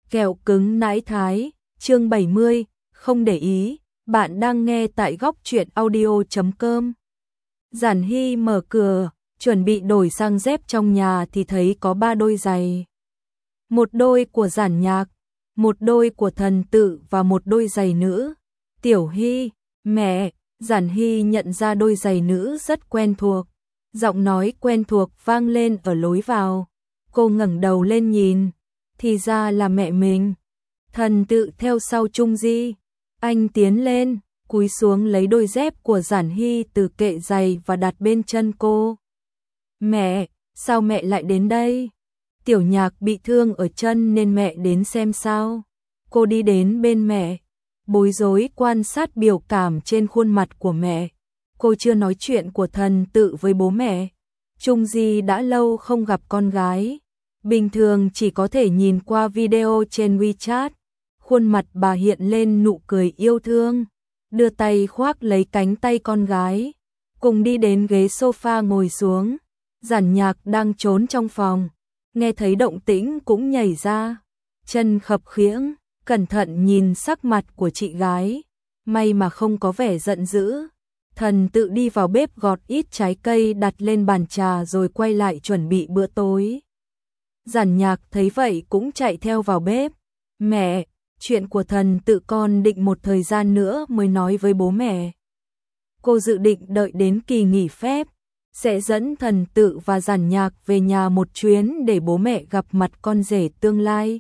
Kẹo cứng nãi thái, chương 70, không để ý, bạn đang nghe tại góc truyện audio.com. Giản Hy mở cửa, chuẩn bị đổi sang dép trong nhà thì thấy có 3 đôi giày. Một đôi của Giản Nhạc, một đôi của Thần Tự và một đôi giày nữ. Tiểu Hy, mẹ, Giản Hy nhận ra đôi giày nữ rất quen thuộc. Giọng nói quen thuộc vang lên ở lối vào. Cô ngẩng đầu lên nhìn, thì ra là mẹ mình. Thần Tự theo sau Trung Di. Anh tiến lên, cúi xuống lấy đôi dép của Giản Hy từ kệ giày và đặt bên chân cô. Mẹ, sao mẹ lại đến đây? Tiểu Nhạc bị thương ở chân nên mẹ đến xem sao. Cô đi đến bên mẹ, bối rối quan sát biểu cảm trên khuôn mặt của mẹ. Cô chưa nói chuyện của Thần Tự với bố mẹ. Trung Di đã lâu không gặp con gái. Bình thường chỉ có thể nhìn qua video trên WeChat. Khuôn mặt bà hiện lên nụ cười yêu thương, đưa tay khoác lấy cánh tay con gái, cùng đi đến ghế sofa ngồi xuống. Giản Nhạc đang trốn trong phòng, nghe thấy động tĩnh cũng nhảy ra, chân khập khiễng, cẩn thận nhìn sắc mặt của chị gái, may mà không có vẻ giận dữ. Thần Tự đi vào bếp gọt ít trái cây đặt lên bàn trà rồi quay lại chuẩn bị bữa tối. Giản Nhạc thấy vậy cũng chạy theo vào bếp. Mẹ, chuyện của Thần Tự con định một thời gian nữa mới nói với bố mẹ. Cô dự định đợi đến kỳ nghỉ phép, sẽ dẫn Thần Tự và Giản Nhạc về nhà một chuyến để bố mẹ gặp mặt con rể tương lai.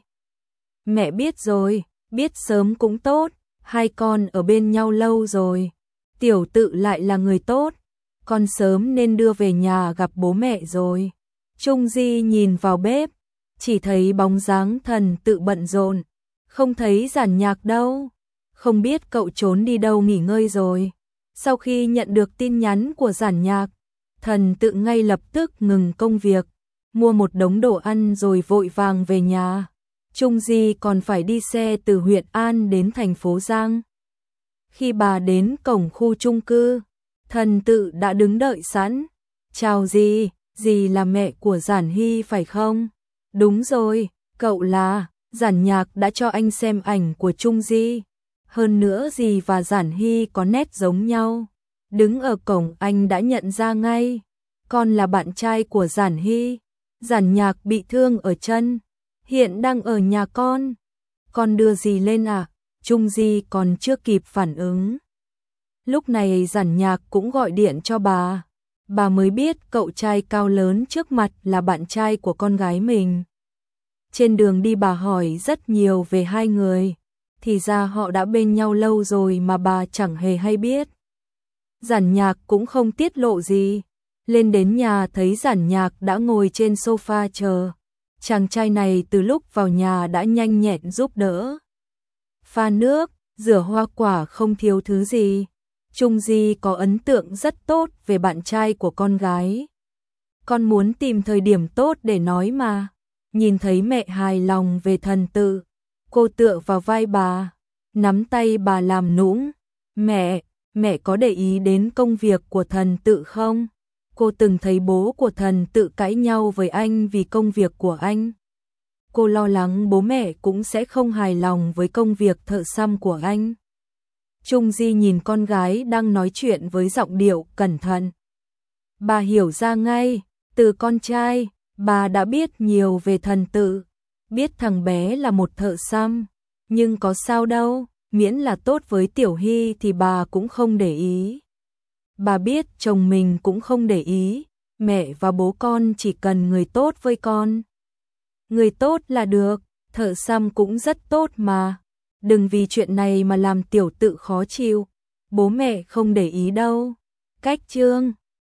Mẹ biết rồi, biết sớm cũng tốt, hai con ở bên nhau lâu rồi. Tiểu Tự lại là người tốt, con sớm nên đưa về nhà gặp bố mẹ rồi. Trung Di nhìn vào bếp, chỉ thấy bóng dáng Thần Tự bận rộn, không thấy Giản Nhạc đâu, không biết cậu trốn đi đâu nghỉ ngơi rồi. Sau khi nhận được tin nhắn của Giản Nhạc, Thần Tự ngay lập tức ngừng công việc, mua một đống đồ ăn rồi vội vàng về nhà. Trung Di còn phải đi xe từ huyện An đến thành phố Giang. Khi bà đến cổng khu chung cư, Thần Tự đã đứng đợi sẵn. Chào dì, dì là mẹ của Giản Hy phải không? Đúng rồi, cậu là. Giản Nhạc đã cho anh xem ảnh của Trung Di. Hơn nữa dì và Giản Hy có nét giống nhau. Đứng ở cổng anh đã nhận ra ngay. Con là bạn trai của Giản Hy. Giản Nhạc bị thương ở chân, hiện đang ở nhà con. Con đưa dì lên à? Trung Di còn chưa kịp phản ứng. Lúc này Giản Nhạc cũng gọi điện cho bà. Bà mới biết cậu trai cao lớn trước mặt là bạn trai của con gái mình. Trên đường đi bà hỏi rất nhiều về hai người, thì ra họ đã bên nhau lâu rồi mà bà chẳng hề hay biết. Giản Nhạc cũng không tiết lộ gì, lên đến nhà thấy Giản Nhạc đã ngồi trên sofa chờ. Chàng trai này từ lúc vào nhà đã nhanh nhẹn giúp đỡ. Pha nước, rửa hoa quả không thiếu thứ gì. Trung Di có ấn tượng rất tốt về bạn trai của con gái. Con muốn tìm thời điểm tốt để nói mà. Nhìn thấy mẹ hài lòng về Thần Tự, cô tựa vào vai bà, nắm tay bà làm nũng. Mẹ có để ý đến công việc của Thần Tự không? Cô từng thấy bố của Thần Tự cãi nhau với anh vì công việc của anh. Cô lo lắng bố mẹ cũng sẽ không hài lòng với công việc thợ xăm của anh. Trung Di nhìn con gái đang nói chuyện với giọng điệu cẩn thận. Bà hiểu ra ngay, từ con trai, bà đã biết nhiều về Thần Tự, biết thằng bé là một thợ xăm, nhưng có sao đâu, miễn là tốt với Tiểu Hy thì bà cũng không để ý. Bà biết chồng mình cũng không để ý, mẹ và bố con chỉ cần người tốt với con. Người tốt là được, thợ xăm cũng rất tốt mà. Đừng vì chuyện này mà làm Tiểu Tự khó chịu, bố mẹ không để ý đâu. Cách chương